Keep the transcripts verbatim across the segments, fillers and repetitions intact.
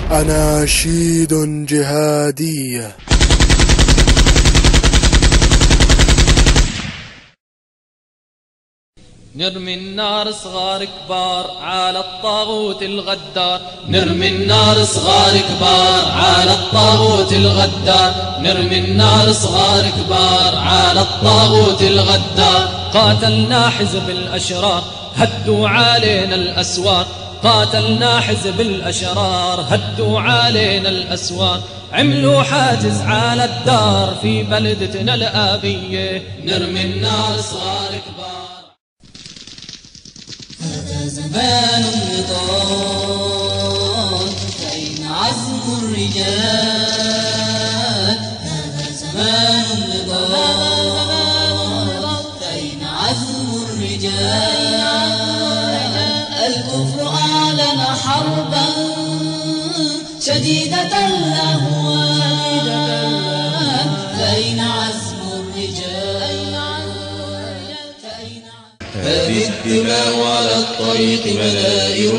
أناشيد جهادية. نرمي النار صغار كبار على الطاغوت الغدار، نرمي النار صغار كبار على الطاغوت الغدار، نرمي النار صغار كبار على الطاغوت الغدار. قاتلنا حزب الأشرار هدوا علينا الأسوار، قاتلنا حزب الأشرار هدوا علينا الأسوار. عملوا حاجز على الدار في بلدتنا الآبية، نرمي النار صغار كبار. هذا زمان النضال فأين عزم الرجال، هذا زمان النضال فأين عزم الرجال. الكفر أعلن حربا شديدة الأهوال، فأين عزم الرجال. هذه الدماء على الطريق منائر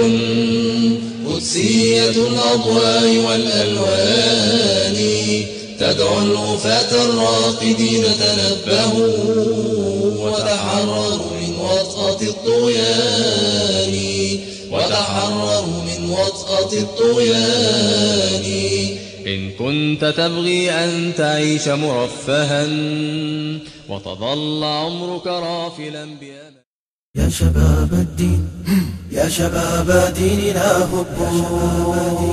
قدسية الأضواء والألوان، تدعو الوفاة الراقدين تنبهوا وتحرروا من وطأة الطغيان، وتحرروا من وطأة الطغيان. إن كنت تبغي أن تعيش مرفها وتظل عمرك رافلا بأمان. يا شباب الدين يا شباب ديننا هبوا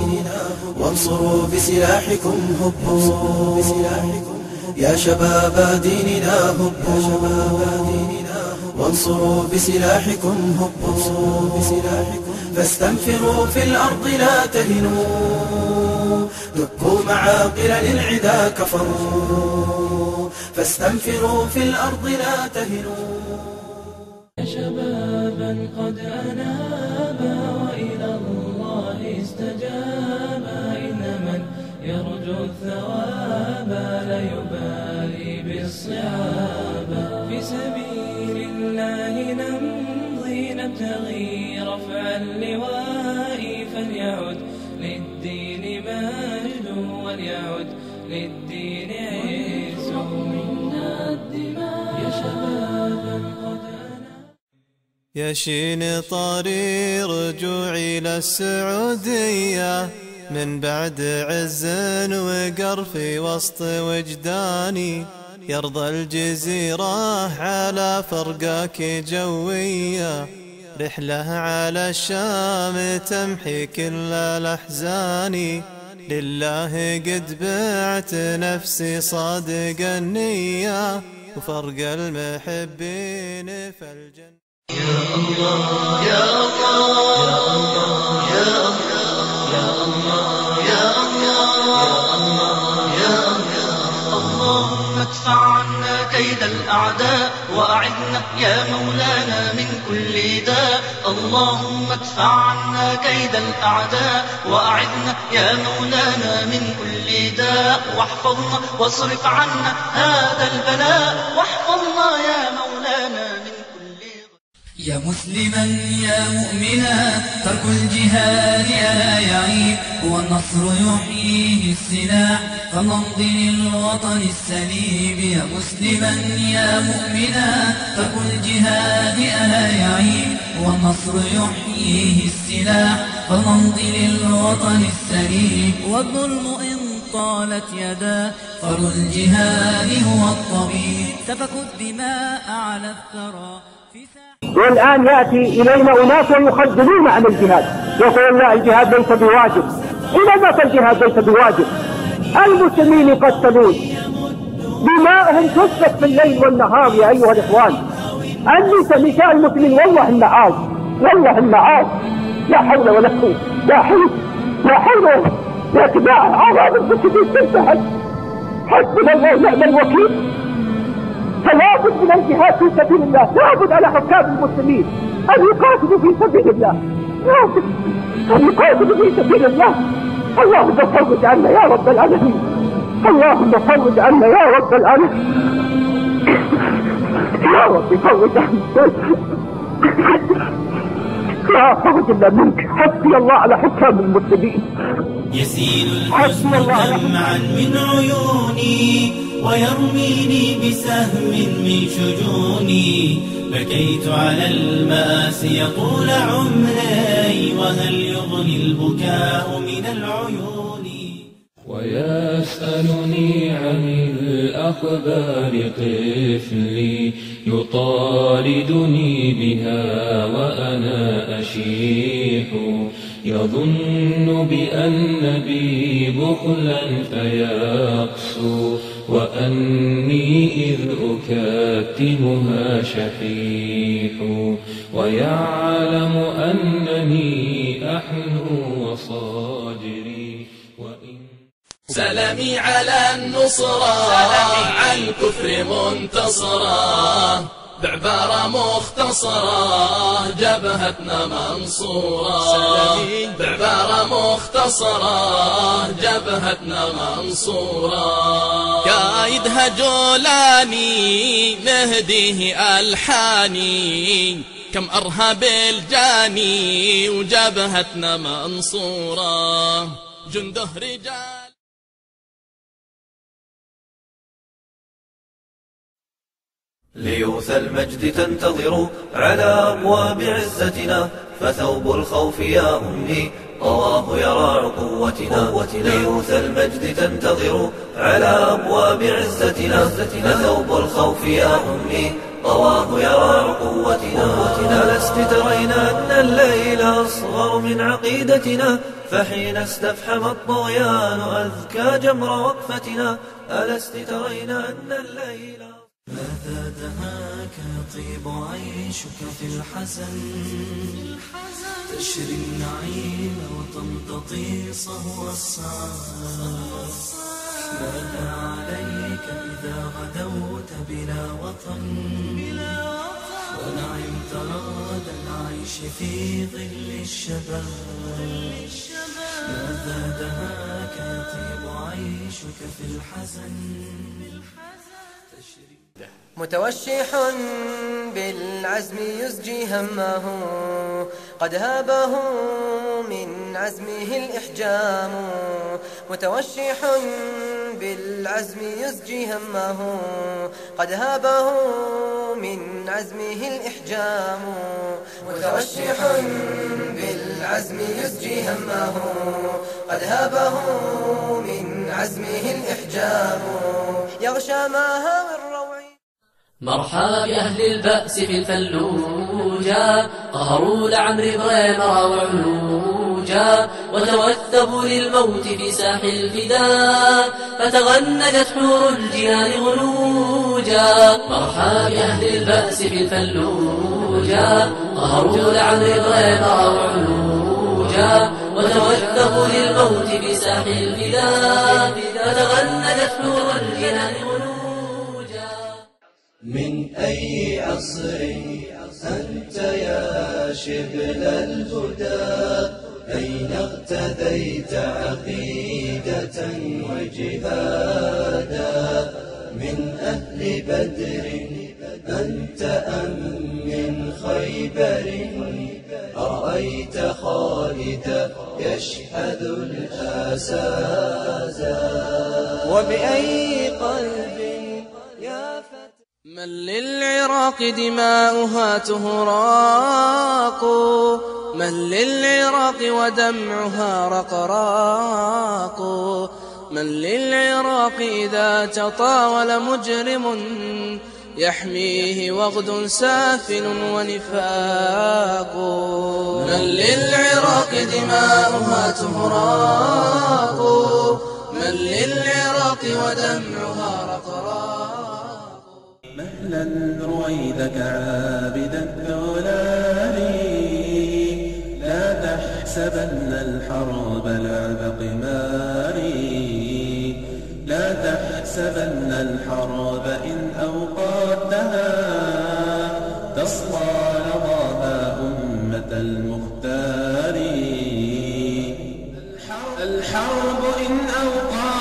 وانصروا بسلاحكم هبوا، يا شباب ديننا هبوا وانصروا بسلاحكم هبوا، فاستنفروا في الأرض لا تهنوا، دكوا معاقل للعدا كفروا، فاستنفروا في الأرض لا تهنوا. يا شبابا قد أنابا وإلى الله استجابا، إن من يرجو الثواب لا يبالي بالصعاب. في سبيل الله نمضي نبتغي رفع اللواء، فليعد للدين مجد وليعد للدين عز. منا الدماء يا شبابا قد يا شين طاري رجوعي للسعودية من بعد عز وقر في وسط وجداني، يرضى الجزيرة على فرقك جوية، رحلة على الشام تمحي كل الأحزان. لله قد بعت نفسي صادق النية، وفرق المحبين فالجنة. يا الله يا الله يا الله يا الله يا الله يا الله. اللهم ادفع عنا كيد الأعداء وأعذنا يا مولانا من كل داء. اللهم ادفع عنا كيد الأعداء وأعذنا يا مولانا من كل داء، واحفظنا واصرف عنا هذا البلاء، واحفظنا يا مولانا من يا مسلما يا مؤمنا ترك الجهاد ألا يعيب، هو النصر يحييه السلاح فنمض للوطن السليم. يا مسلما يا مؤمنا ترك الجهاد ألا يعيب، هو النصر يحييه السلاح فنمض للوطن السليم. والظلم إن طالت يدا فر الجهاد هو الطبيب، سفك الدماء على الثرى. والآن يأتي إلينا أناس يخجلون عن الجهاد، يقولون لا الجهاد ليس بواجب. إلى متى الجهاد ليس بواجب؟ المسلمين يقتلون، دماؤهم تسفك في الليل والنهار يا أيها الإخوان. النساء نساء المسلمين والله النعاس والله النعاس. لا حول ولا قوة، لا حول لا حول. يا جماعة أعراض المسلمين تنتهك، حسبنا الله ونعم الوكيل. فلابد من الجهاد في سبيل الله، لابد على حكام المسلمين أن يقاتلوا في سبيل الله، لابد أن يقاتلوا في سبيل الله. اللهم فرج عنا يا رب العالمين، اللهم فرج عنا يا رب العالمين، يا رب فرج عنا. لا فرج إلا منك. حسبي الله على حكام المسلمين. يسيل الحزن دمعا من عيوني ويرميني بسهم من شجوني. بكيت على المآسي طول عمري وهل يغني البكاء من العيون. ويسألني عن الأخبار طفلي يطاردني بها وأنا أشيح. يظن بأن بي بخلا فيقسو وأني إذ أكتمها شحيح. ويعلم أنني أحنو وصادري وإن سلامي على النصرى عن الكفر منتصرة بعبارة مختصرة جبهتنا منصورة. بعبارة مختصرة جبهتنا منصورة. قايدها جولاني نهديه ألحاني كم أرهب الجاني وجبهتنا منصورة. جنده رجال ليوث المجد تنتظر على أبواب عزتنا فثوب الخوف يا أمي طواه يرى قوتنا. ليوث المجد تنتظر على أبواب عزتنا فثوب الخوف يا أمي طواه يرى قوتنا. لست ترين أن الليل أصغر من عقيدتنا فحين استفحم الطغيان أذكى جمر وقفتنا. ألست ترين أن الليل ماذا دهاك يطيب عيشك في الحزن. تشري النعيم وتمتطي صهو السعادة. ماذا عليك إذا غدوت بلا وطن ونعمت رغد العيش في ظل الشباب. ماذا دهاك يطيب عيشك في الحزن. متوشح بالعزم يزجي همه قد هابه من عزمه الإحجام. متوشح بالعزم يزجي همه قد هابه من عزمه الإحجام. متوشح بالعزم يزجي همه قد هابه من عزمه الإحجام. يغشى ماها من روعي. مرحبا بأهل البأس في الفلوجة قهروا لعمر بغيمرة وعلوجة وتوثبوا للموت في ساح الفداء فتغنجت حور الجنان غنوجا. مرحبا بأهل البأس في الفلوجة قهروا لعمر بغيمرة وعلوجة وتوثبوا للموت في ساح الفداء فتغنجت حور الجنان غنوجا. من أي عصر أنت يا شبل الهدى أين اغتديت عقيدة وجهادا. من أهل بدر أنت أم من خيبر أرأيت خالد يشحذ الأساسا. وبأي قلب يا فتى من للعراق دماؤها تهراق. من للعراق ودمعها رقراق. من للعراق إذا تطاول مجرم يحميه وغد سافل ونفاق. من للعراق دماؤها تهراق. من للعراق ودمعها رقراق. مهلا رويدك عابدا الثولاري لا تحسبن الحرب لعب قماري. لا تحسبن الحرب إن أوقاتها تصلى لظاها أمة المختار. الحرب إن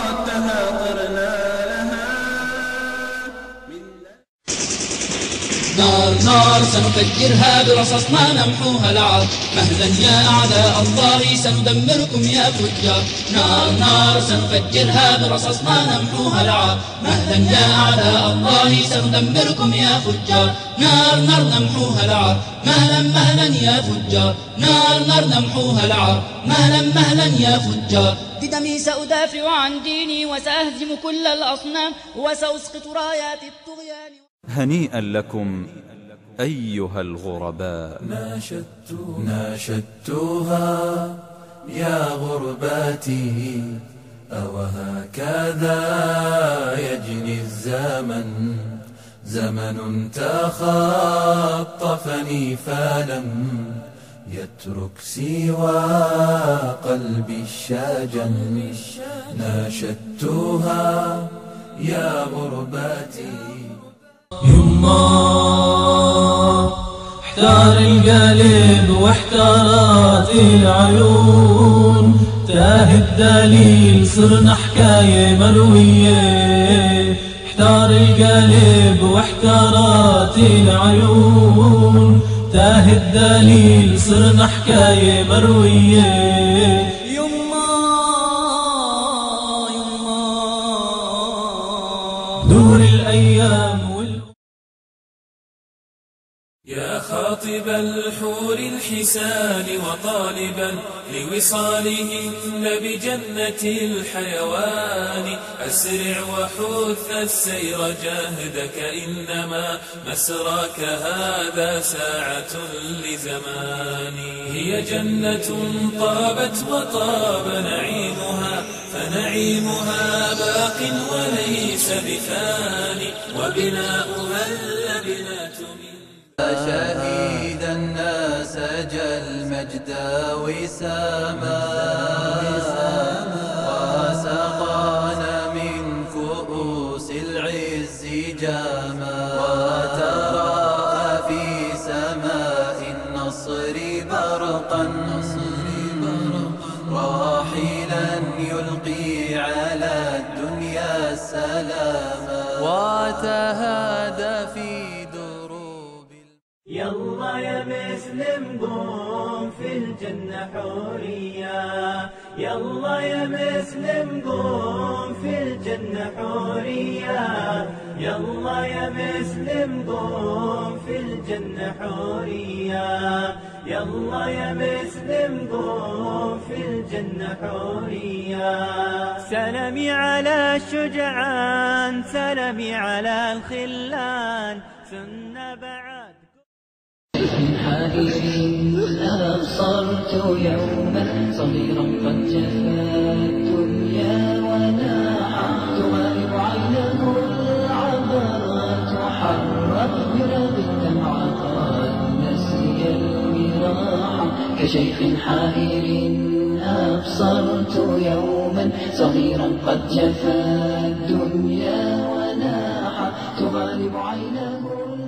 أوقاتها طرنا لها من نار نار سنفجرها برصاص ما نمحوها العار. مهلا يا أعداء الله سندمركم يا فجار. نار نار سنفجرها برصاص ما نمحوها العار. مهلا يا أعداء الله سندمركم يا فجار. نار نار نمحوها العار. مهلا مهلا يا فجار. نار نار نمحوها العار. مهلا مهلا يا فجار. بدمي سأدافع عن ديني وسأهزم كل الأصنام وسأسقط رايات الطغيان. هنيئا لكم أيها الغرباء. ناشدت ناشدتها يا غرباتي أوهكذا يجني الزمن. زمن تخطفني فلم يترك سوى قلبي الشجن. ناشدتها يا غرباتي. يما احتار القلب واحتارت العيون. تاه الدليل صرنا حكاية مروية. احتار القلب واحتارت العيون. تاه الدليل صرنا حكاية مروية. يما يما دور الأيام يا خاطب الحور الحسان وطالبا لوصالهن بجنة الحيوان. أسرع وحث السير جاهدك إنما مسراك هذا ساعة لزمان. هي جنة طابت وطاب نعيمها فنعيمها باق وليس بفاني. وبناؤها اللبنات شهيدا نسج المجد وساما. وسقانا من كؤوس العز جاما. وتراءى في سماء النصر برقا راحلا يلقي على الدنيا السلاما. وتهادى في يلا يا مسلم قوم في الجنة حورية. يلا يا مسلم قوم في الجنة حورية. يلا يا مسلم قوم في الجنة حورية. يلا يا مسلم قوم في الجنة حورية. سلامي على الشجعان سلامي على الخلان. سنة بعد أبصرت يوما صغيرا قد جفا الدنيا وناحت غالب عينه العبرات حرت يراد الدمع قد نسي المراح كشيخ حائر. أبصرت يوما صغيرا قد جفا الدنيا وناحت غالب عينه.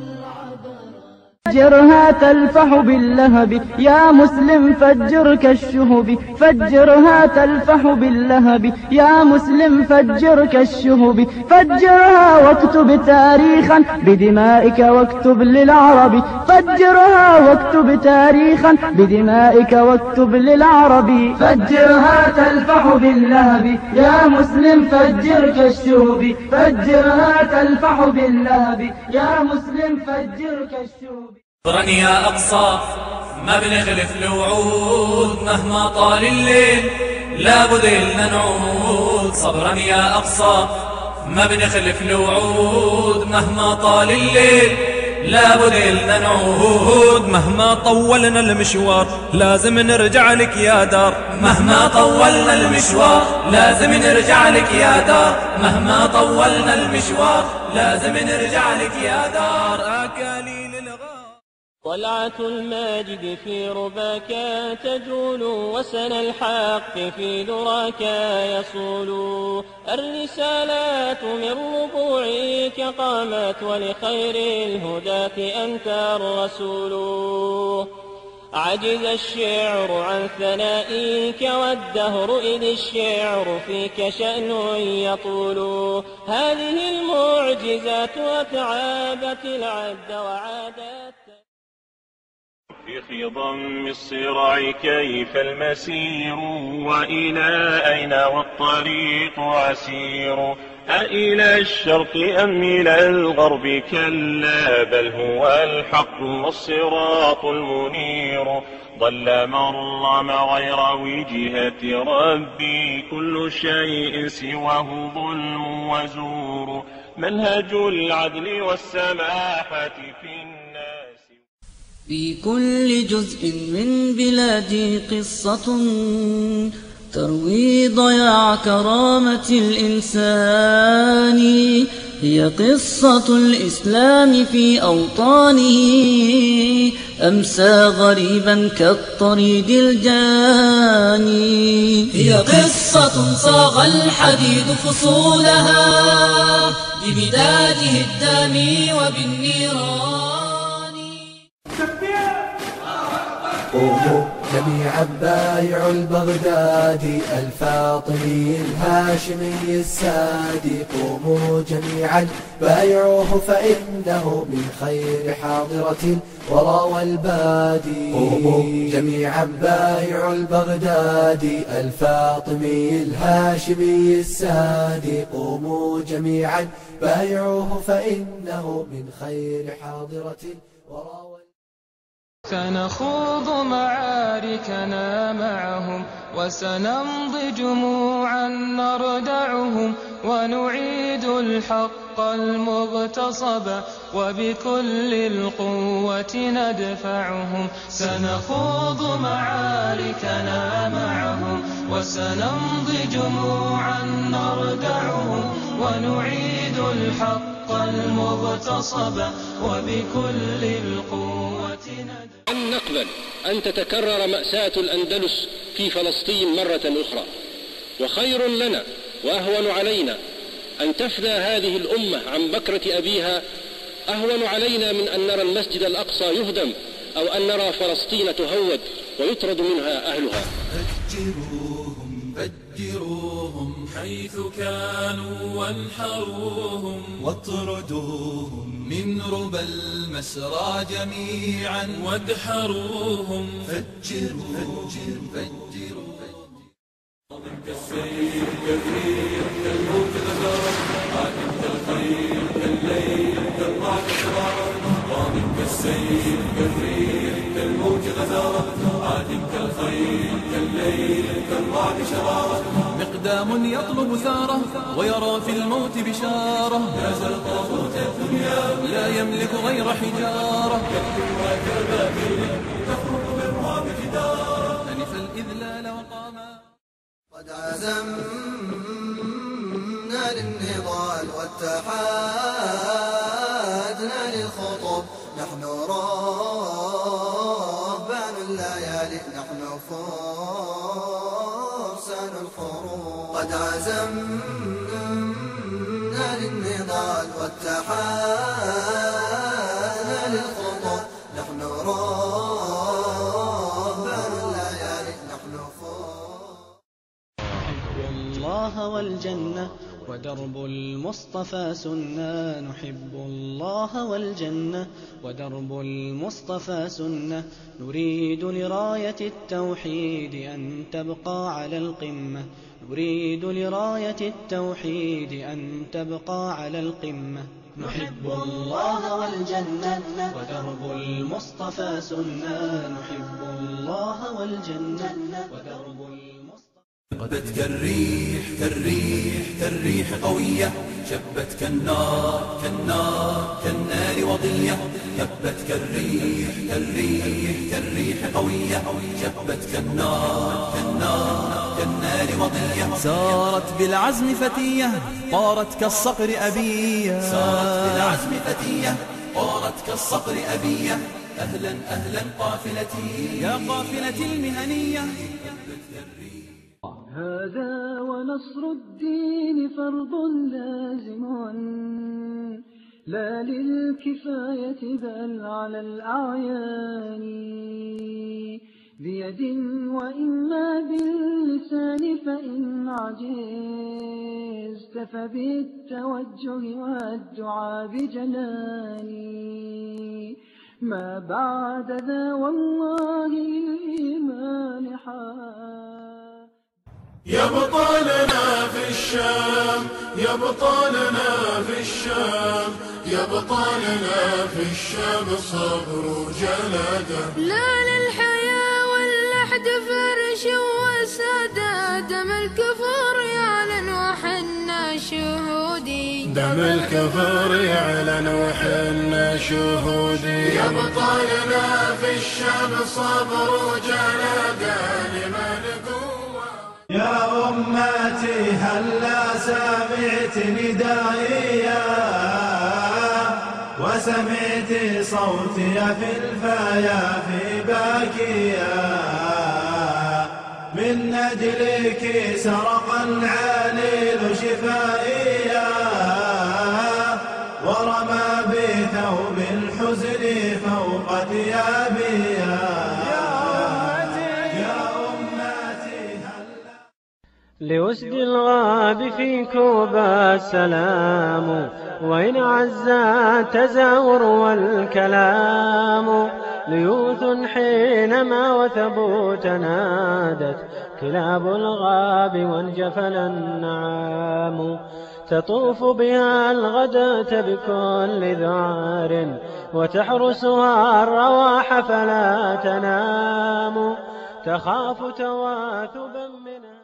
فجرها تلفح باللهب يا مسلم فجر كالشهب. فجرها تلفح باللهب يا مسلم فجر كالشهب. فجرها واكتب تاريخا بدمائك واكتب للعرب. فجرها واكتب تاريخا بدمائك واكتب للعرب. فجرها تلفح باللهب يا مسلم فجر كالشهب. فجرها تلفح باللهب يا مسلم فجر كالشهب. صبرا يا أقصى ما بنخلف الوعود مهما طال الليل لابد إلنا نعود. صبرا يا أقصى ما بنخلف الوعود مهما طال الليل لابد إلنا نعود. مهما طولنا المشوار لازم نرجع لك يا دار. مهما طولنا المشوار لازم نرجع لك يا دار. مهما طولنا المشوار لازم نرجع لك يا دار. أكاليل الغار طلعة الماجد في رباك تجول وسن الحق في ذراك يصول. الرسالات من ربوعك قامت ولخير الهداة أنت الرسول. عجز الشعر عن ثنائك والدهر إذ الشعر فيك شأن يطول. هذه المعجزات أتعابت العد وعادت في خضم الصراع كيف المسير وإلى أين والطريق عسير أإلى الشرق أم إلى الغرب كلا بل هو الحق والصراط المنير ضل من رام غير وجهة ربي كل شيء سواه ظلم وزور منهج العدل والسماحة في الناس. في كل جزء من بلادي قصة تروي ضياع كرامة الإنسان، هي قصة الإسلام في أوطانه أمسى غريبا كالطريد الجاني. هي قصة صاغ الحديد فصولها بمداده الدامي وبالنيران. قوموا جميعا بايعوا البغدادي الفاطمي الهاشمي السادي، قوموا جميعا بايعوه فإنه من خير حاضرة الورى والبادي. قوموا جميعا بايعوا البغدادي الفاطمي الهاشمي السادي، قوموا جميعا بايعوه فإنه من خير حاضرة الورى. سنخوض معاركنا معهم وسنمضي جموعا نردعهم ونعيد الحق المغتصب وبكل القوة ندفعهم. سنخوض معاركنا معهم وسنمضي جموعا نردعهم ونعيد الحق المغتصب وبكل القوة ندفعهم. لن نقبل أن تتكرر مأساة الأندلس في فلسطين مرة أخرى، وخير لنا وأهون علينا أن تفدى هذه الأمة عن بكرة أبيها أهون علينا من أن نرى المسجد الأقصى يهدم أو أن نرى فلسطين تهود ويطرد منها أهلها. فجروهم فجروهم حيث كانوا وانحروهم واطردوهم من ربى المسرى جميعا وادحروهم. فجروهم فجروهم كالسيل كالريح كالموت غزارة عادم كالخيل كالليل كالرعد شرارة ضامن كالسيل كالريح كالموت غزارة عادم كالخيل كالليل كالرعد شرارة مقدام يطلب ثاره ويرى في الموت بشارة نازل طاغوت الدنيا لا يملك غير حجارة يقتلها كالبابيل تخرج بالرعب جدارة أنف الإذلال وقاما. قد عزمنا للنضال واتحادنا للخطب نحن رهبان الليالي نحن فرسان الحروب. قد عزمنا للنضال واتحادنا للخطب نحن رهبان الليالي نحن الله والجنة ودرب المصطفى سنة. نحب الله والجنة ودرب المصطفى سنة. نريد لراية التوحيد أن تبقى على القمة. نريد لراية التوحيد أن تبقى على القمة. نحب الله والجنة ودرب المصطفى سنة. نحب الله والجنة ودرب المصطفى. غدت كالريح كالريح كالريح قوية شبت كالنار كالنار كالنار وضية هبت كالريح كالريح كالريح قوية شبت كالنار كالنار كالنار وضية سارت بالعزم فتية طارت كالصقر أبية. سارت بالعزم فتية طارت كالصقر أبية. أهلا أهلا قافلتي يا قافلتي المهنية. هذا ونصر الدين فرض لازم لا للكفاية بل على الأعيان، بيد وإما باللسان، فإن عجزت فبالتوجه والدعاء بجناني. ما بعد ذا والله للإيمان حال. يا بطالنا في الشام، يا بطالنا في الشام، يا بطالنا في الشام صبر وجلده. لا للحياة واللحد فرش وسادة، دم الكفر يعلن وحنا شهودي، دم الكفر يعلن وحنا شهودي. يا بطالنا في الشام صبر وجلده لمن قوة. يا أمتي هلا سمعت ندائي وسمعت صوتي في الفيافي باكيا، من أجلك سرق العليل شفائيا، ورمى بثوب الحزن فوق ثيابيا. لوسد الغاب في كوبا السلام، وإن عزا التزاور والكلام. ليوث حينما وثبوا تنادت كلاب الغاب وانجفل النعام. تطوف بها الغداة بكل ذعر، وتحرسها الرواح فلا تنام. تخاف تواثبا منها.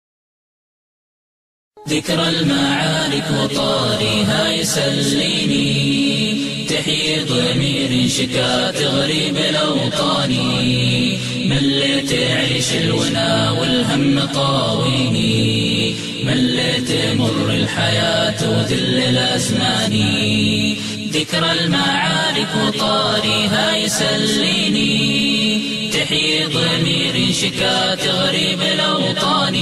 ذكرى المعارك وطاريها يسليني، تحيي ضمير شكا تغريب الأوطان. مليت عيش الونا والهم طاويني، مليت مر الحياة وذل الأزمان. ذكرى المعارك وطاريها يسليني، تحيي ضمير شكا تغريب الأوطان.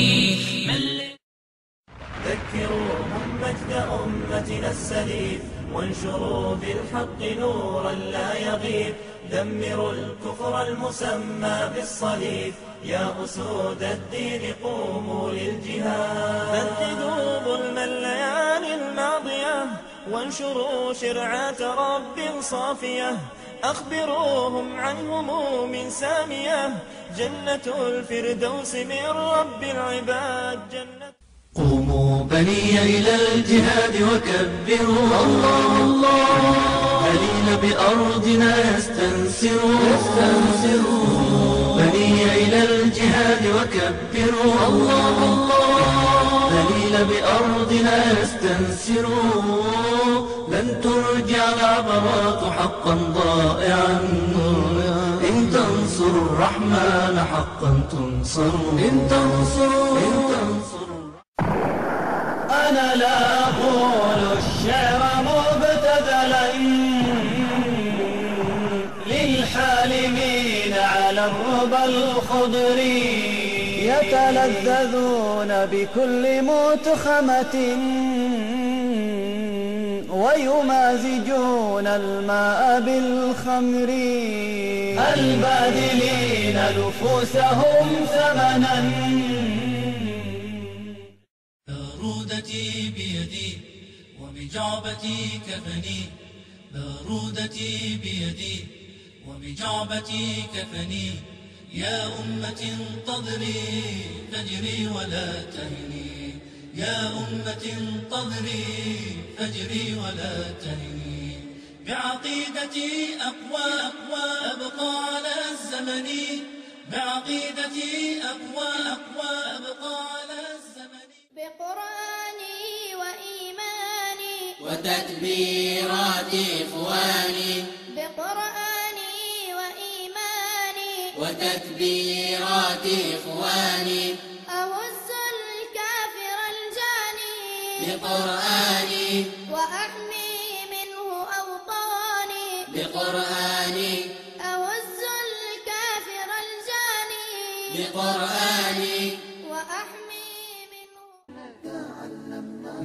ذكروهم مجد أمتنا السليف، وانشروا بالحق نورا لا يغيب. دمروا الكفر المسمى بالصليب، يا أسود الدين قوموا للجهاد. بددوا ظلم الليالي الماضية، وانشروا شرعة رب صافية. أخبروهم عن هموم سامية، جنة الفردوس من رب العباد. جنة قوموا بني إلى الجهاد وكبروا الله الله، بنين بأرضنا يستنسروا يستنسروا. بني إلى الجهاد وكبروا الله الله، بنين بأرضنا يستنسروا. لن ترجع العبرات حقا ضائعا، إن تنصروا الرحمن حقا تنصروا. إن تنصروا إن تنصروا. أنا لا أقول الشعر مبتذلا للحالمين على الربى الخضر، يتلذذون بكل متخمة، ويمازجون الماء بالخمر. الباذلين نفوسهم ثمنا. بارودتي بيدي وبجعبتي كفني، بارودتي بيدي وبجعبتي كفني. يا أمة انتظري فجري ولا تهني، يا أمة انتظري فجري ولا تهني. بعقيدتي أقوى أقوى أبقى على الزمن، بعقيدتي أقوى أقوى أبقى على الزمن. بقرآني وإيماني وتدبيرات إخواني، بقرآني وإيماني وتدبيرات إخواني. أهز الكافر الجاني بقرآني، وأحمي منه أوطاني بقرآني. أهز الكافر الجاني بقرآني، وأحمي منه.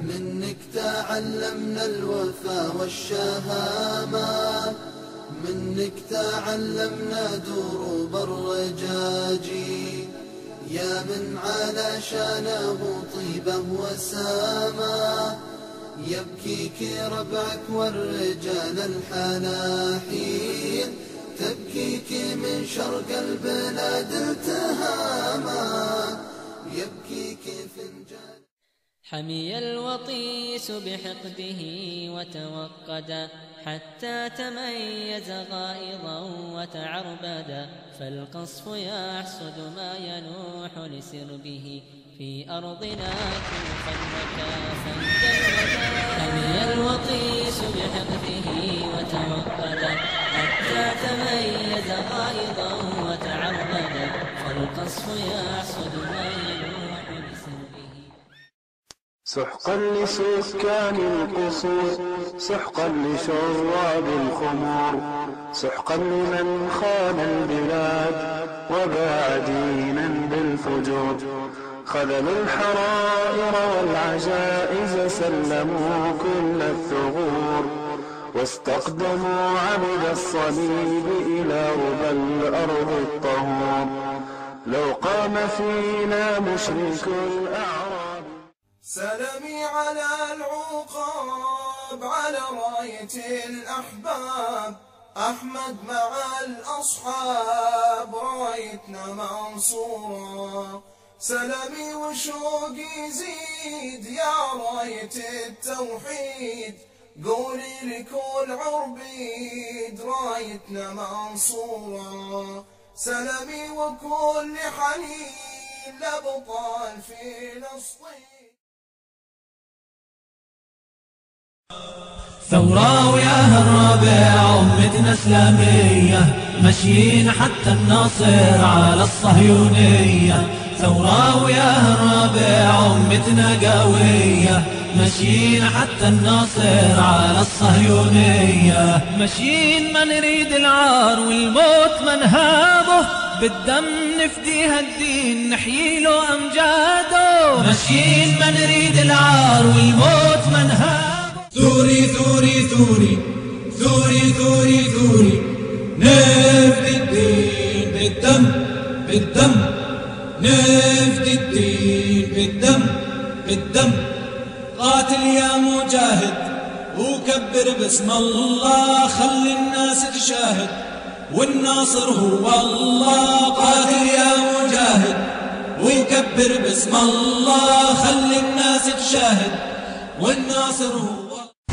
منك تعلمنا الوفا والشهامة، منك تعلمنا دروب الرجاجي، يا من علشانه طيبة وسامة، يبكيك ربعك والرجال الحلاحين، تبكيك من شرق البلاد التهامة، يبكيك فنجان. حمي الوطيس بحقده وتوقدا، حتى تميز غائضا وتعربدا، فالقصف يحسد ما ينوح لسربه، في أرضنا كوفا وكافا جلدا. حمي الوطيس بحقده وتوقدا، حتى تميز غائضا وتعربدا، فالقصف يحسد ما ينوح لسربه. سحقا لسكان القصور، سحقا لشراب الخمور، سحقا لمن خان البلاد وباع دينا بالفجور، خذلوا الحرائر والعجائز، سلموا كل الثغور، واستقدموا عبد الصليب إلى ربى الأرض الطهور. لو قام فينا مشرك الأعراب. سلامي على العقاب، على راية الأحباب، أحمد مع الأصحاب، رايتنا منصورة. سلامي وشوقي يزيد يا راية التوحيد، قولي لكل عربيد رايتنا منصورة. سلامي وكل حنين لأبطال فلسطين. ثورة وياها الرابع أمتنا إسلامية، ماشيين حتى الناصر على الصهيونية. ثورة وياها الرابع أمتنا قوية، ماشيين حتى الناصر على الصهيونية. ماشيين ما نريد العار والموت ما نهابه، بالدم نفديها الدين نحيي له أمجاده. ماشيين ما نريد العار والموت ما نهابه. ثوري ثوري ثوري ثوري ثوري ثوري، نفدي الدين بالدم بالدم، نفدي الدين بالدم بالدم. قاتل يا مجاهد وكبر باسم الله، خلي الناس تشاهد والناصر هو الله. قاتل يا مجاهد وكبر باسم الله، خلي الناس تشاهد والناصر هو.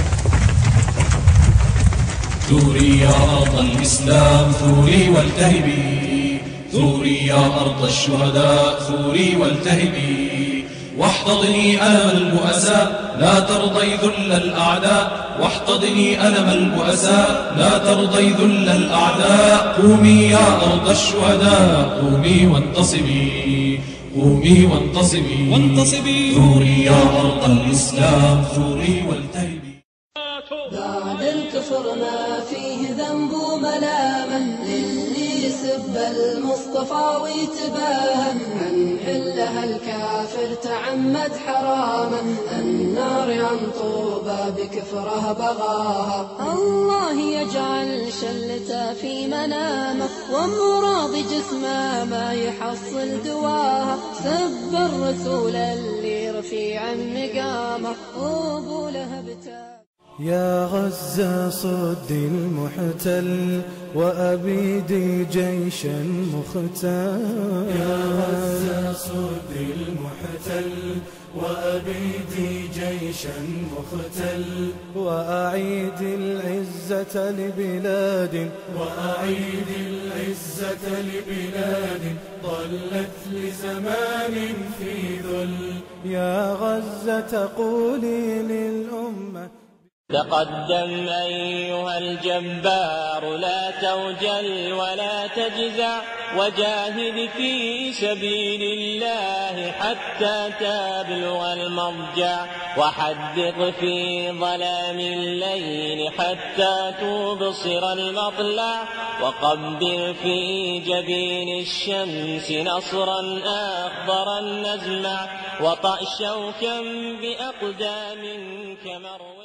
ثوري يا أرض الإسلام ثوري والتهبي، ثوري يا أرض الشهداء ثوري والتهبي. واحتضني ألم البؤساء لا ترضي ذل الأعداء، واحتضني ألم البؤساء لا ترضي ذل الأعداء. قومي يا أرض الشهداء قومي وانتصبي، قومي وانتصبي وانتصبي. ثوري يا أرض الإسلام ثوري والتهبي. بعد الكفر ما فيه ذنب وملامة، للي يسب المصطفى ويتباهى، عن حلها الكافر تعمد حرامه، النار عن طوبى بكفره بغاها. الله يجعل شلته في منامه، وامراض جسمه ما يحصل دواها، سب الرسول اللي رفيع مقامه، وابو لهب تاب. يا غزة صد المحتل وأبيدي جيشا مختال. يا غزة صد المحتل وأبيدي جيشا مختل، وأعيد العزة لبلاد، وأعيد العزة لبلاد ظلت لزمان في ذل. يا غزة قولي للأمة تقدم أيها الجبار لا توجل ولا تجزع وجاهد في سبيل الله حتى تبلغ المضجع وحدق في ظلام الليل حتى تبصر المطلع وقبل في جبين الشمس نصرا أخضرا نزمع وطأ شوكا بأقدام كمرو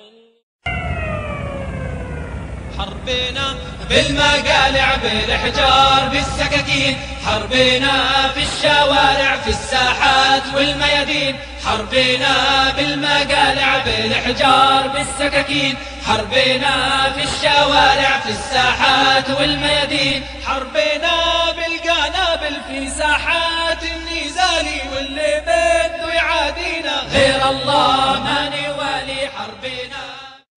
حربنا بالمقالع بالحجار بالسكاكين حربنا في الشوارع في الساحات والميادين حربنا بالمقالع بالحجار بالسكاكين حربنا في الشوارع في الساحات والميادين حربنا بالقنابل في ساحات النزال واللي بده يعادينا غير الله ما نوالي حربنا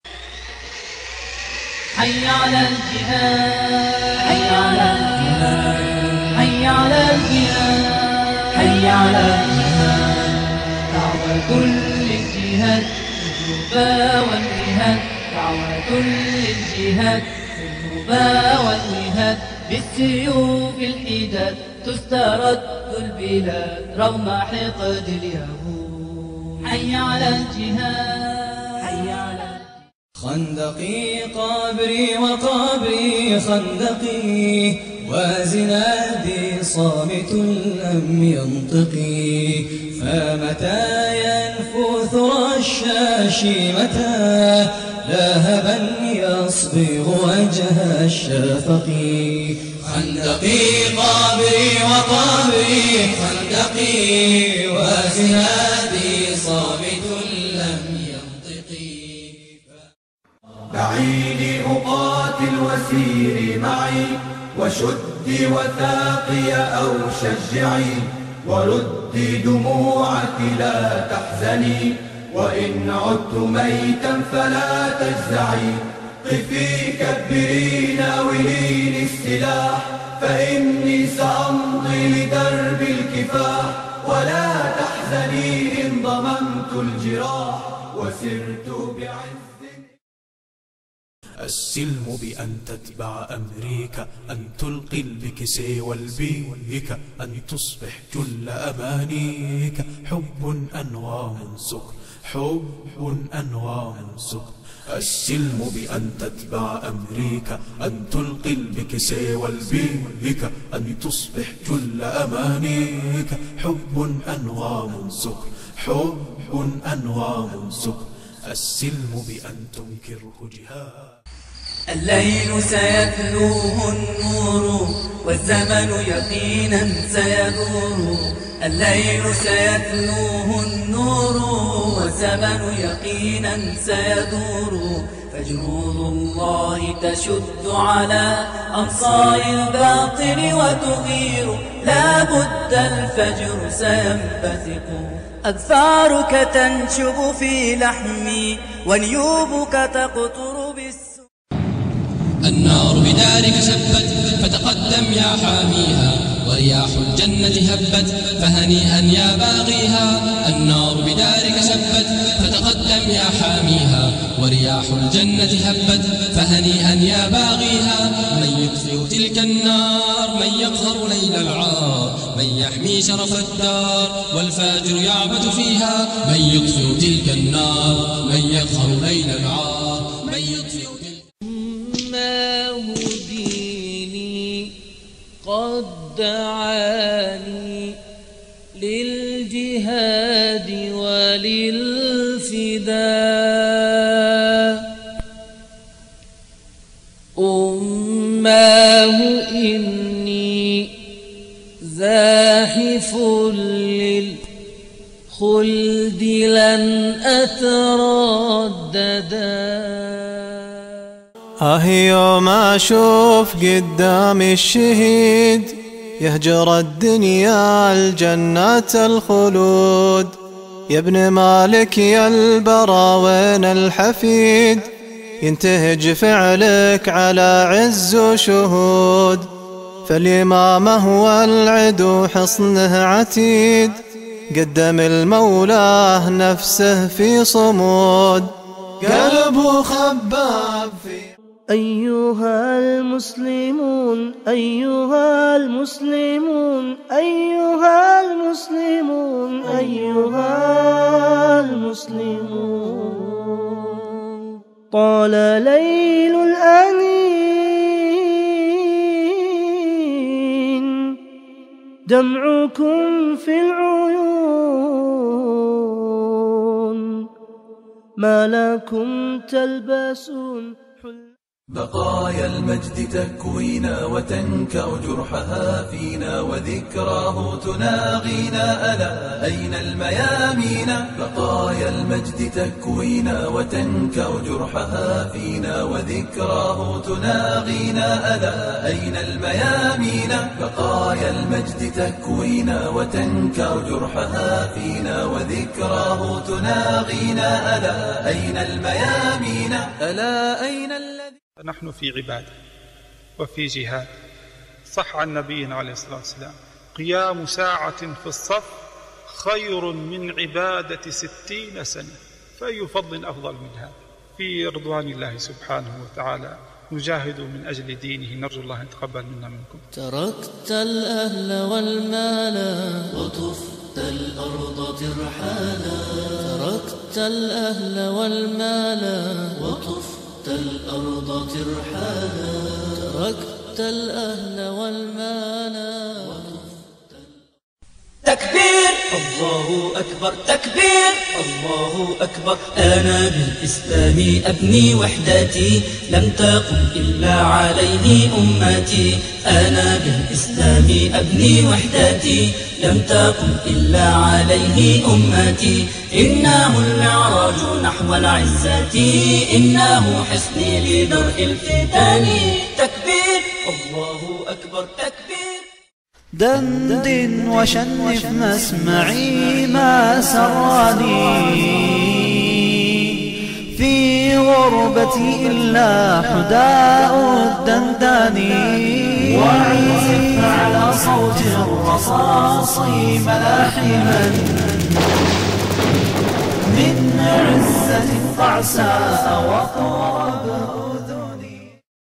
حي على الجهاد حي على الجهاد حي على الجهاد حي على الجهاد دعوة كل الجهاد النوبة والجهاد دعوة للجهاد النوبة والجهاد بالسيوف الحداد تسترد البلاد رغم حقد اليهود حي على الجهاد حي على خندقي قبري وقبري خندقي وزنادي صامت لم ينطقي فمتى ينفث رشاشي متى لهبا يصبغ وجه الشفق خندقي قبري وقبري خندقي وزنادي صامت لم دعيني أقاتل وسيري معي وشدي وثاقي أو شجعي وردي دموعك لا تحزني وإن عدت ميتا فلا تجزعي قفي كبري ناوليني السلاح فإني سأمضي لدرب الكفاح ولا تحزني إن ضممت الجراح وسرت بعز السلم بأن تتبع أمريكا أن تلقي البكس والبيك أن تصبح جل أمانيك حب أنوام سكر حب أنوام سكر السلم بأن تتبع أمريكا أن تلقي البكس والبيك أن تصبح جل أمانيك حب أنوام سكر حب أنوام سكر السلم بأن تنكره جهاد الليل سيتلوه النور والزمن يقينا سيدور الليل سيتلوه النور والزمن يقينا سيدور فجنود الله تشد على أنصار الباطل وتغير لا بد الفجر سينبثق أظفارك تنشب في لحمي ونيوبك تقطر بالسوء النار بدارك شبت فتقدم يا حاميها ورياح الجنة هبت فهنيئا يا باغيها النار بدارك شبت فتقدم يا حاميها ورياح الجنة هبت فهنيئا يا باغيها من يطفئ تلك النار من يقهر ليل العار من يحمي شرف الدار والفاجر يعبد فيها من يطفئ تلك النار من يقهر ليل العار من يطفئ ديني قد دعاني للجهاد وللفداء أماه إني زاحف للخلد لن أترددا آه يوم أشوف قدامي الشهيد يهجر الدنيا الجنة الخلود يا ابن مالك يا البراوين الحفيد ينتهج فعلك على عز وشهود فالإمام هو العدو حصنه عتيد قدم المولاه نفسه في صمود قلبه خباب في. أيها المسلمون أيها المسلمون أيها المسلمون أيها المسلمون طال ليل الأنين دمعكم في العيون ما لكم تلبسون بقايا المجد تكوينا وتنكأ جرحها فينا وذكراه تناغينا ألا أين الميامين. بقايا المجد تكوينا وتنكأ جرحها فينا وذكراه تناغينا ألا أين الميامين. بقايا المجد تكوينا وتنكأ جرحها فينا وذكراه تناغينا ألا أين الميامين. ألا أين الذي. نحن في عبادة وفي جهاد. صح عن نبينا عليه الصلاة والسلام قيام ساعة في الصف خير من عبادة ستين سنة، فأي فضل أفضل من هذا؟ في رضوان الله سبحانه وتعالى نجاهد من أجل دينه، نرجو الله أن يتقبل منا منكم. تركت الأهل والمال وطفت الأرض ترحالا. تركت الأهل والمال وطفت الأرض ترحالا. تركت الأهل والمال. تكبير الله أكبر تكبير الله أكبر. أنا بالإسلام أبني وحدتي لم تقم إلا عليه أمتي. أنا بالإسلام أبني وحدتي لم تقم إلا عليه أمتي. إنه المعراج نحو العزة إنه حصني لدرء الفتن. تكبير الله أكبر تكبير. دندن وشنف مسمعي ما سراني في غربتي إلا حداء الدنداني. وعزف على صوت الرصاص ملاحما من عزة قعساء وطرب أذني.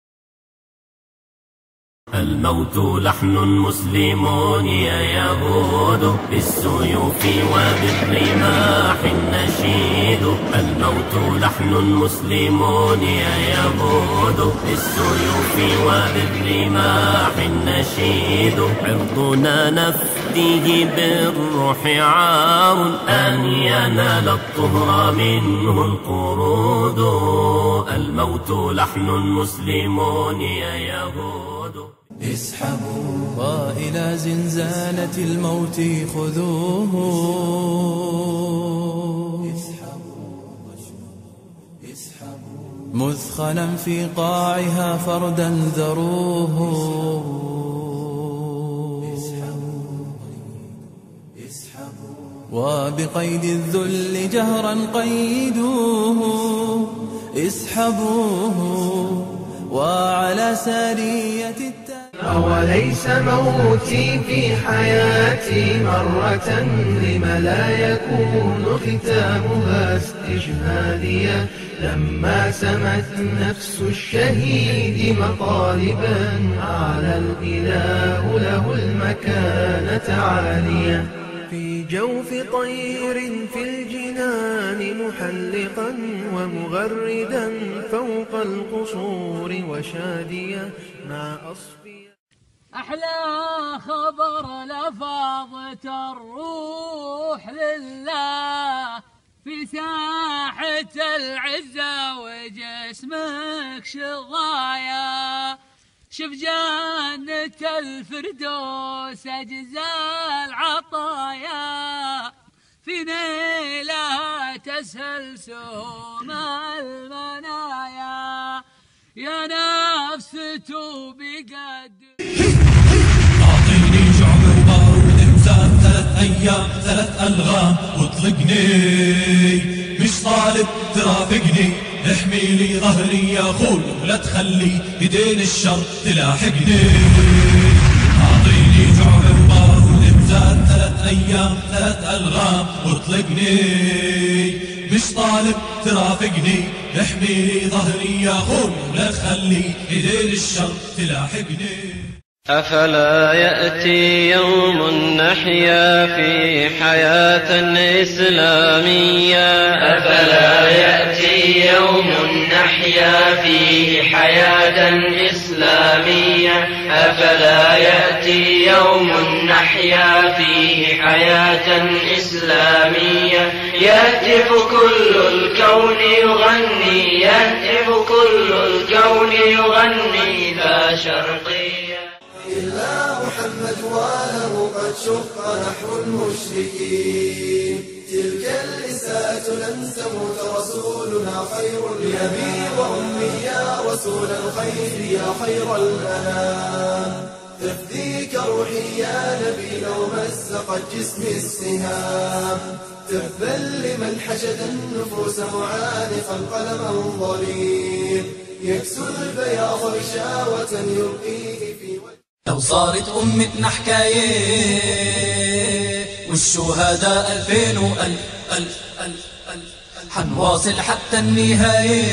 الموت لحن مسلمون يا يهود بالسيوف وبالرماح النشيد. الموت لحن مسلمون يا يهود بالسيوف وبالرماح النشيد. عرضنا نفديه بالروح عار أن ينال الطهر منه القرود. الموت لحن مسلمون يا يهود. اسحبوا وإلى زنزانة الموت خذوه. مثخنا في قاعها فردا ذروه. وبقيد الذل جهرا قيدوه. اسحبوه وعلى سارية التالي. أوليس موتي في حياتي مرة لم لا يكون ختامها استشهاديا. لما سمت نفس الشهيد مطالبا أعلى الإله له المكانة عالية. في جوف طير في الجنان محلقا ومغردا فوق القصور وشاديا مع أصفية. أحلى خبر لفظت الروح لله في ساحة العزة وجسمك شظايا. شوف جنة الفردوس أجزاء العطايا في نيلها تسهل سهوم المنايا. يا نفس توبي قد أعطيني شعب وبارود إمسان ثلاث أيام ثلاث ألغام واطلقني مش طالب ترافقني. احمي لي ظهري يا أخوي ولا تخلي يدين الشر تلاحقني. أعطيني شعب وبارود إمسان ثلاث أيام ثلاث ألغام واطلقني مش مش طالب ترافقني، احمي لي ظهري يا خوي ولا تخلي ايدين الشر تلاحقني. أفلا يأتي يوم نحيا في حياة إسلامية، أفلا يأتي يوم نحيا فيه حياة إسلامية، أفلا يأتي يوم نحيا فيه حياة إسلامية، يهتف كل الكون يغني، يهتف كل الكون يغني ذا شرقية. إلا محمد وله قد شق نحو المشركين، تلك الإساءة لن تموت رسولنا خير لأبي وأمي يا رسول الخير يا خير الأنام، تفديك روحي يا نبي لو مزقت جسمي السهام، تبا لمن حشد النفوس معانقا قلما ظليم، يكسو البياض غشاوة يلقيه في وجه. لو صارت أمتنا حكاية والشهداء ألفين وألف ألف ألف ألف حنواصل حتى النهاية،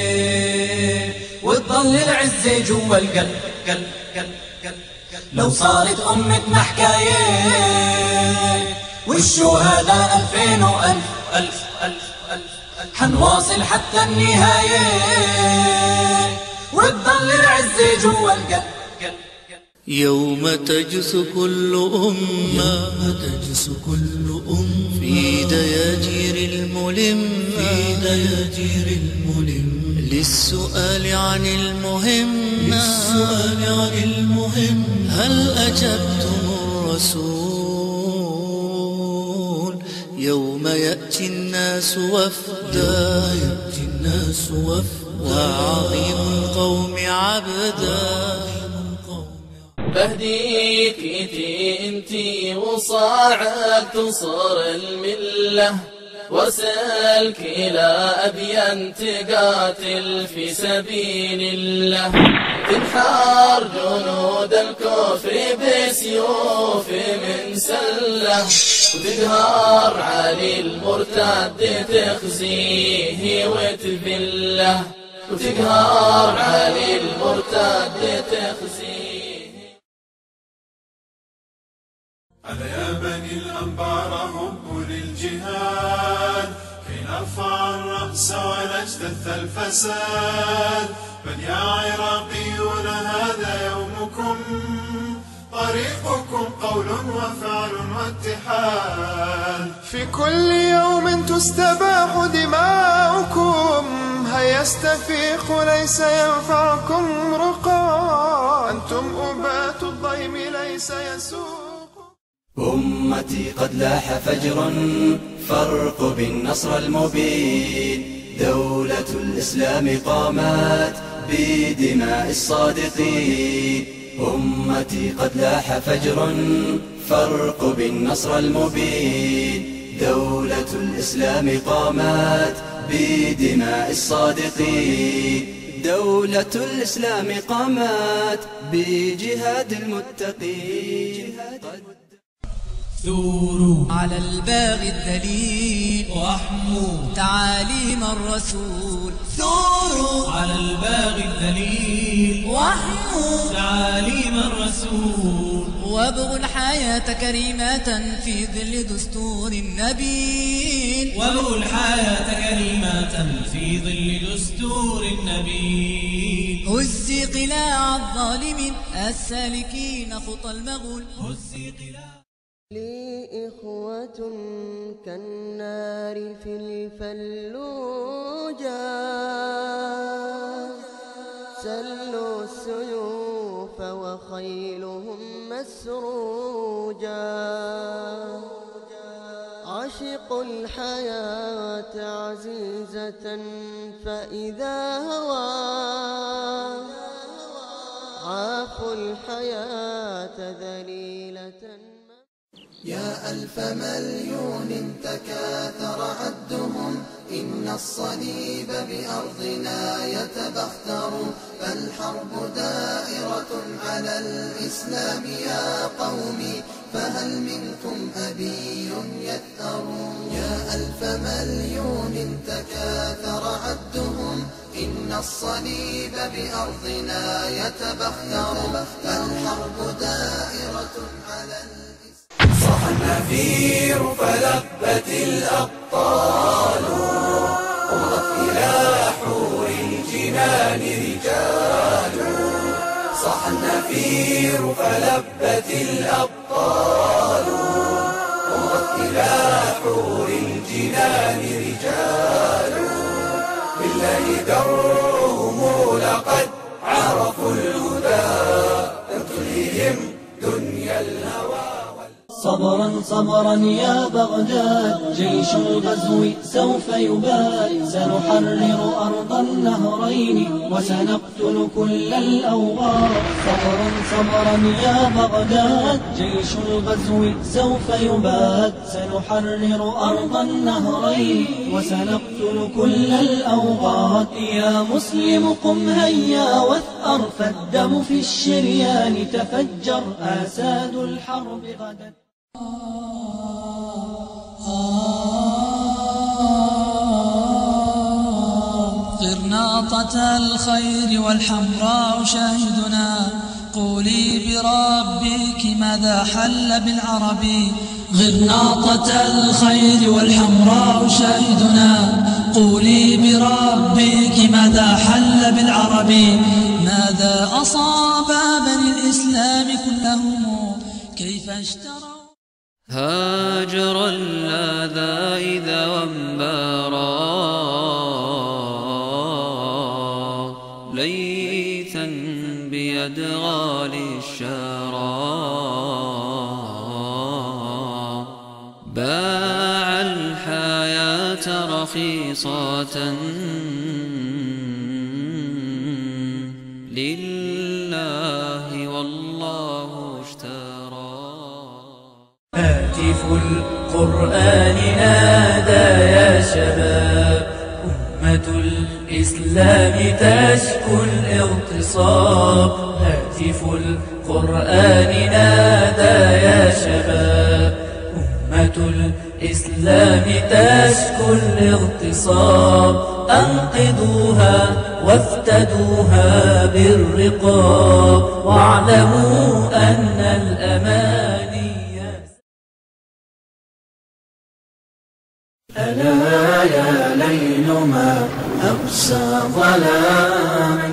وتضل العزة جوا القلب قلب قلب قلب. لو صارت أمتنا حكاية والشهداء ألفين وألف ألف ألف ألف حنواصل حتى النهاية، وتضل العزة جوا القلب. يوم تجث كل أمة تجث كل أم في دياجير الملم في دياجير الملم للسؤال عن المهم للسؤال عن المهم هل أجبتم الرسول يوم يأتي الناس وفدا يأتي الناس وفدا وعظيم القوم عبدا. بهديك إيتي انتي وصاعد تنصر الملة، وارسلك إلى أبين تقاتل في سبيل الله، تنحار جنود الكفر بسيوف من سلة، وتقهر علي المرتد تخزيه وتذله، وتقهر علي المرتد تخزيه. على يا بني الأنبار هبوا للجهاد كي نرفع الرأس ونجتث الفساد، بل يا عراقيون هذا يومكم، طريقكم قول وفعل واتحاد، في كل يوم تستباح دماؤكم، هيا استفيقوا ليس ينفعكم رقا، أنتم أبات الضيم ليس يسوق. أمتي قد لاح فجر فرق بالنصر المبين، دولة الإسلام قامت بدماء الصادقين، أمتي قد لاح فجر فرق بالنصر المبين، دولة الإسلام قامت بدماء الصادقين، دولة الإسلام قامت بجهاد المتقين. ثوروا على الباغي الدليل واحموا تعاليم الرسول، ثوروا على الباغي الدليل واحموا تعاليم الرسول، وابغوا الحياة كريمة في ظل دستور النبيل، وابغوا الحياة كريمة في ظل دستور النبيل. هزي قلاع الظالمين السالكين خطى المغول، هزي قلاع لي إخوة كالنار في الفلوجة، سلوا السيوف وخيلهم مسروجة، عشقوا الحياة عزيزة فإذا هوى، عافوا الحياة ذليلة. يا ألف مليون تكاثر عدهم، إن الصليب بأرضنا يتبختر، فالحرب دائرة على الإسلام يا قومي، فهل منكم أبي يثأر؟ يا ألف مليون الصليب بأرضنا يتبختر فالحرب دائرة على الإسلام. صح النفير فلبت الأبطال ومضت إلى حور الجنان رجال. صح النفير فلبت الأبطال ومضت إلى حور الجنان رجال. بالله درهم لقد عرفوا الهدى لم تلههم دنيا الهوى. صبرا صبرا يا بغداد جيش الغزو سوف يباد. سنحرر أرض النهرين وسنقتل كل الأوغاد. صبرا صبرا يا بغداد جيش الغزو سوف يباد. سنحرر أرض النهرين وسنقتل كل الأوغاد. يا مسلم قم هيا واثأر فالدم في الشريان تفجر. آساد الحرب غدا. قرناطة الخير والحمراء شاهدنا قولي بربك ماذا حل بالعرب. غرناطة الخير والحمراء شاهدنا قولي بربك ماذا حل بالعرب. ماذا أصاب بني الإسلام كلهم كيف اشتروا. هاجر اللاذا إذا وانبارا ليثا بأدغال الشارى. باع الحياة رخيصة لله والله اشترى. هاتف القرآن نادى يا شباب أمة الإسلام تشكو الاغتصاب. هاتف القرآن نادى يا شباب أمة الإسلام تشكو الاغتصاب. أنقذوها وافتدوها بالرقاب واعلموا أن الأماني. ألا يا ليل ما أقسى ظلامي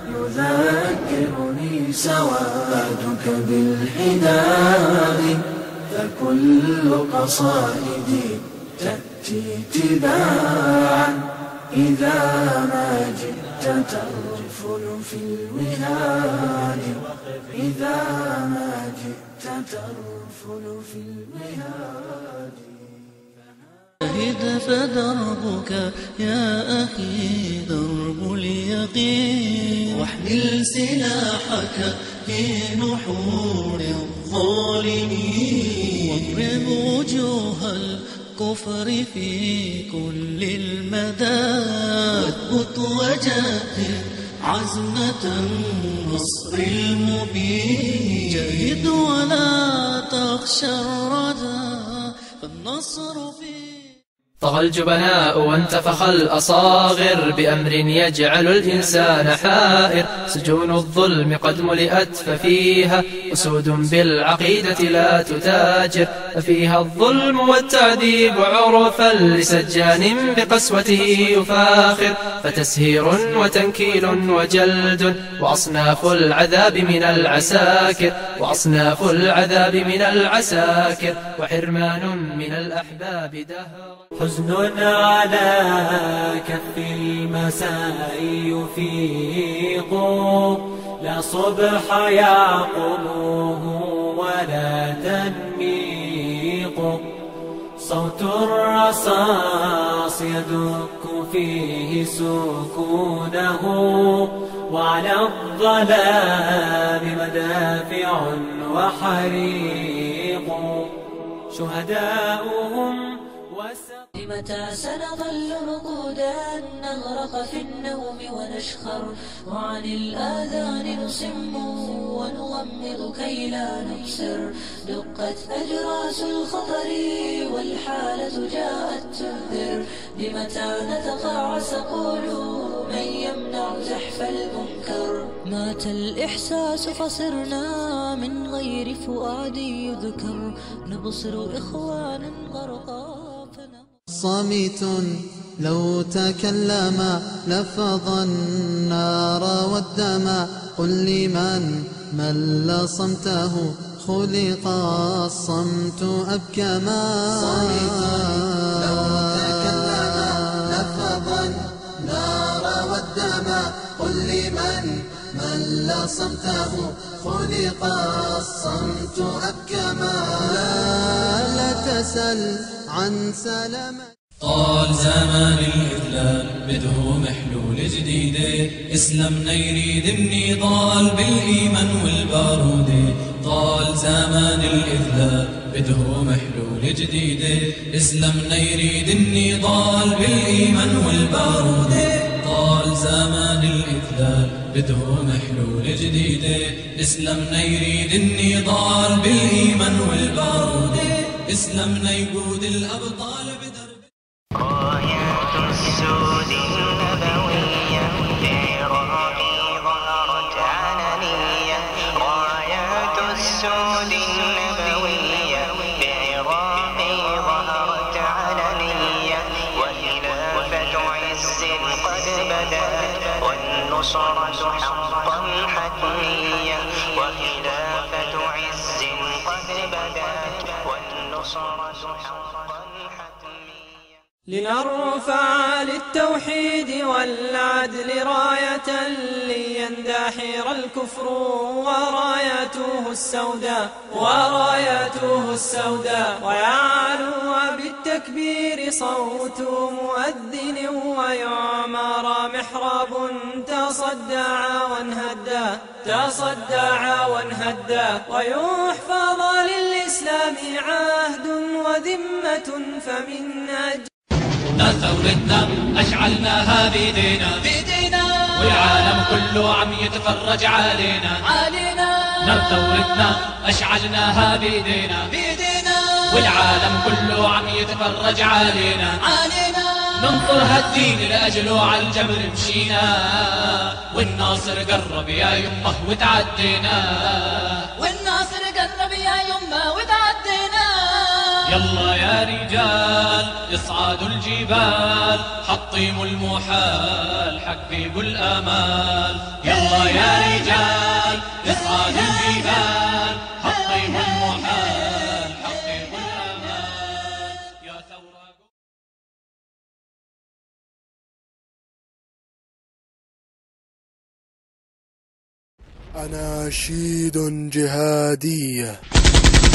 يذكرني سوادك بالحداد. فكل قصائدي تأتي تباعا إذا ما جئت ترفل في الوهاد. إذا ما جئت ترفل في الوهاد. جاهد فدربك يا أخي درب اليقين. واحمل سلاحك في نحور الظالمين. واضرب وجوه الكفر في كل المدى. واثبت وجاهد عزمة النصر المبين. جاهد ولا تخشى الردى فالنصر فيه. طغى الجبناء وانتفخ الأصاغر بأمر يجعل الإنسان حائر. سجون الظلم قد ملئت ففيها أسود بالعقيدة لا تتاجر. ففيها الظلم والتعذيب عرفا لسجان بقسوته يفاخر. فتسهير وتنكيل وجلد وأصناف العذاب من العساكر. وأصناف العذاب من العساكر وحرمان من الأحباب دهر. حزن على كف المساء يفيق. لا صبح يعقبه ولا تنميق. صوت الرصاص يدك فيه سكونه. وعلى الظلام مدافع وحريق. شهداؤهم لمتى سنظل رقودا نغرق في النوم ونشخر وعن الآذان نصم ونغمض كي لا نبصر دقت أجراس الخطر والحالة جاءت تنذر لمتى نتقاعس قولوا من يمنع زحف المنكر مات الإحساس فصرنا من غير فؤاد يذكر نبصر إخوانا غرقا صامت لو تكلم لفظ النار والدم قل لمن مل صمته خلق الصمت أبكما صامت لو تكلم لفظ النار والدم قل لمن مل صمته خلق الصمت أبكما لا, لا تسل عن سلامة طال زمان الإذلال بده محلول جديد إسلامنا يريد النضال بالإيمان والبارود طال زمان الإذلال بده محلول جديد إسلامنا يريد النضال بالإيمان والبارود طال زمان الإذلال بده محلول جديد إسلامنا يريد النضال بالإيمان والبارود إسلامنا يقود الأبطال بدرب رايات السود النبوية بعراقي ظهرت علنية رايات السود النبوية بعراقي ظهرت علنية وخلافة عز قد بدأت والنصرة حقا حتمية وخلافة عز قد بدأت والنصرة حقا حتمية لنرفع للتوحيد والعدل راية ليندحر الكفر ورايته السوداء ورايته السوداء ويعلو بالتكبير صوت مؤذن ويعمر محراب تصدع وانهدى تصدع وانهدى ويحفظ للإسلام عهد وذمة فمن أجل نار ثورتنا أشعلناها بيدينا بيدينا والعالم كله عم يتفرج علينا علينا نار ثورتنا أشعلناها بيدينا بيدينا والعالم كله عم يتفرج علينا علينا ننصر هالدين لأجله عالجبر مشينا والناصر قرب يا يمه وتعدينا والناصر قرب يا يمه وتعدينا يلا يا رجال اصعدوا الجبال حطيموا المحال حققوا الآمال يلا يا رجال اصعدوا الجبال حطيموا المحال حققوا الآمال يا ثورة أناشيد جهادية